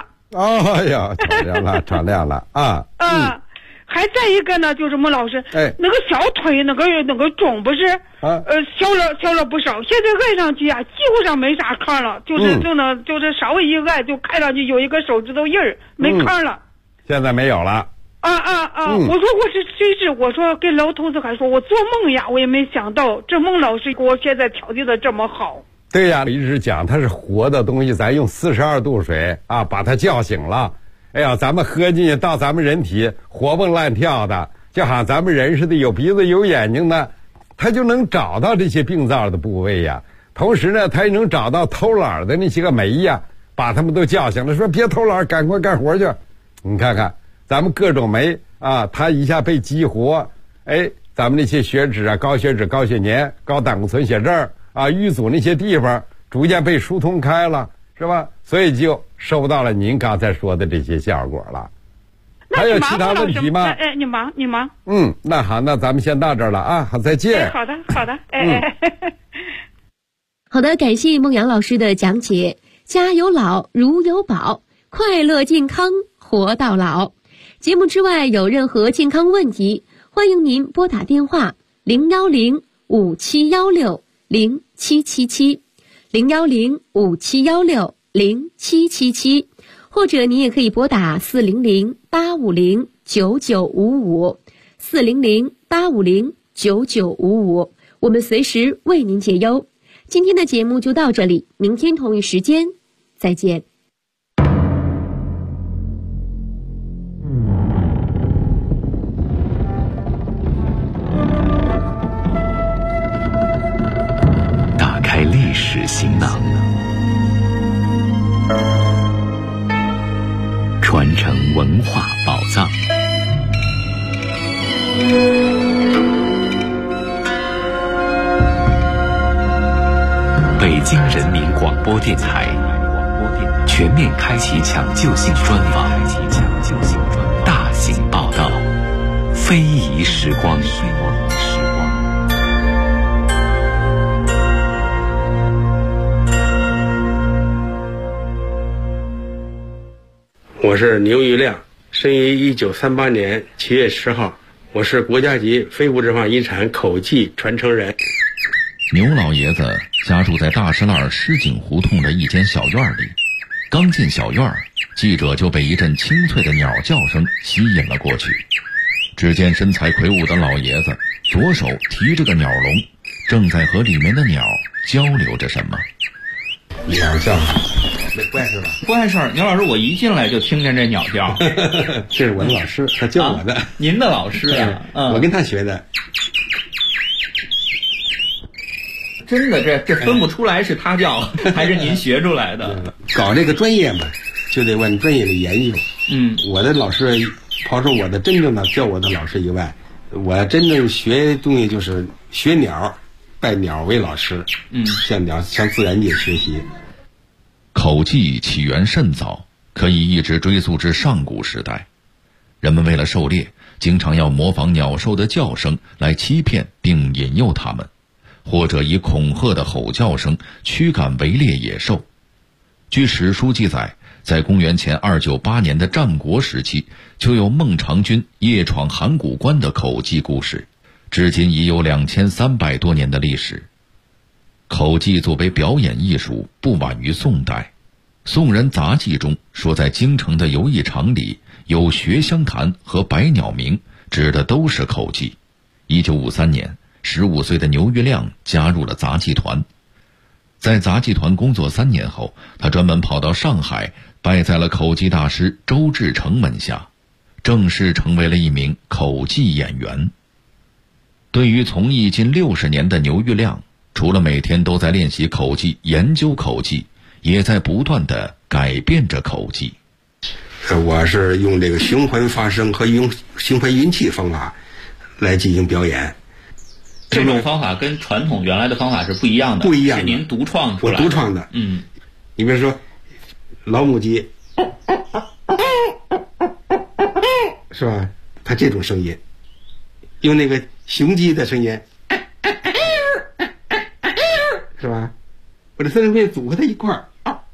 敞亮了还再一个呢，就是孟老师，那个小腿那个肿不是消了不少，现在按上去几乎上没啥糠了，就是稍微一按就看上去有一个手指头印儿，没糠了。 现在没有了。 我说我说跟老头子还说，我做梦我也没想到这孟老师给我现在调节的这么好。 对呀，一直讲它是活的东西，咱用42度水把它叫醒了。咱们喝进去到咱们人体活蹦乱跳的，就好像咱们人似的，有鼻子有眼睛的，它就能找到这些病灶的部位呀。同时呢，它也能找到偷懒的那些个酶呀，把他们都叫醒了，说别偷懒，赶快干活去。你看看咱们各种酶它一下被激活，咱们那些血脂高血脂、高血粘、高胆固醇血症淤阻那些地方逐渐被疏通开了，是吧？所以就收到了您刚才说的这些效果了。还有其他问题吗？ 你忙。 那好，那咱们先到这儿了好，再见。 好的。 好的，感谢孟阳老师的讲解。家有老，如有宝，快乐健康活到老。节目之外有任何健康问题，欢迎您拨打电话010-5716-0777 010-5716-0777，或者你也可以拨打400-850-9955 400-850-9955，我们随时为您解忧。今天的节目就到这里，明天同一时间再见。 打开历史行囊， 文化宝藏。北京人民广播电台全面开启抢救性专访，大型报道，非遗时光。 我是牛玉亮，生于1938年7月10号，我是国家级非物质文化遗产口技传承人。 牛老爷子家住在大石栏狮井胡同的一间小院里，刚进小院，记者就被一阵清脆的鸟叫声吸引了过去。只见身材魁梧的老爷子左手提着个鸟笼，正在和里面的鸟交流着什么。 鸟叫，不碍事吧？ 不碍事。牛老师，我一进来就听见这鸟叫。 这是我的老师，他教我的。 您的老师啊？ 我跟他学的。 真的，这分不出来是他教还是您学出来的。 搞这个专业嘛，就得往专业里研究。我的老师，抛出我的真正的教我的老师以外，我真正学东西就是学鸟，拜鸟为老师。向自然界学习。 口技起源甚早，可以一直追溯至上古时代。人们为了狩猎，经常要模仿鸟兽的叫声来欺骗并引诱它们，或者以恐吓的吼叫声驱赶围猎野兽。据史书记载，在公元前298年的战国时期，就有孟尝君夜闯函谷关的口技故事，至今已有2300多年的历史。口技作为表演艺术，不晚于宋代。宋人杂记中说，在京城的游艺场里有学香坛和百鸟鸣，指的都是口技。1953年，15岁的牛玉亮加入了杂技团。在杂技团工作3年后，他专门跑到上海，拜在了口技大师周志成门下，正式成为了一名口技演员。对于从艺近60年的牛玉亮，除了每天都在练习口技、研究口技，也在不断地改变着口技。 我是用这个循环发声和用循环音气方法来进行表演。 这种方法跟传统原来的方法是不一样的， 不一样的， 是您独创出来的。 我独创的。你比如说老母鸡，是吧？它这种声音，用那个雄鸡的声音，是吧？我这三声片组合在一块儿，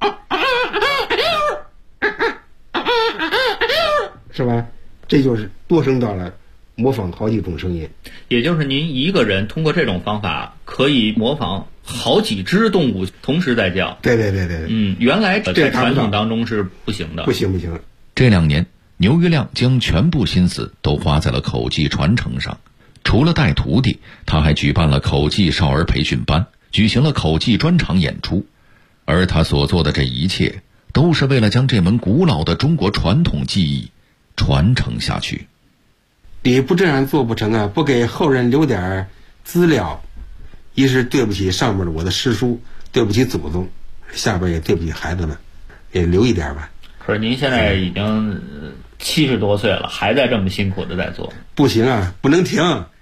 是吧？这就是多声道了，模仿好几种声音。 也就是您一个人通过这种方法可以模仿好几只动物同时在叫。 对。 原来在传统当中是不行的。 不行。 这2年，牛玉亮将全部心思都花在了口技传承上。除了带徒弟，他还举办了口技少儿培训班，举行了口技专场演出。而他所做的这一切，都是为了将这门古老的中国传统技艺传承下去。 你不这样做不成啊！不给后人留点资料，一是对不起上面的我的师叔，对不起祖宗，下边也对不起孩子们，也留一点吧。 可是您现在已经70多岁了，还在这么辛苦的在做。 不行啊，不能停。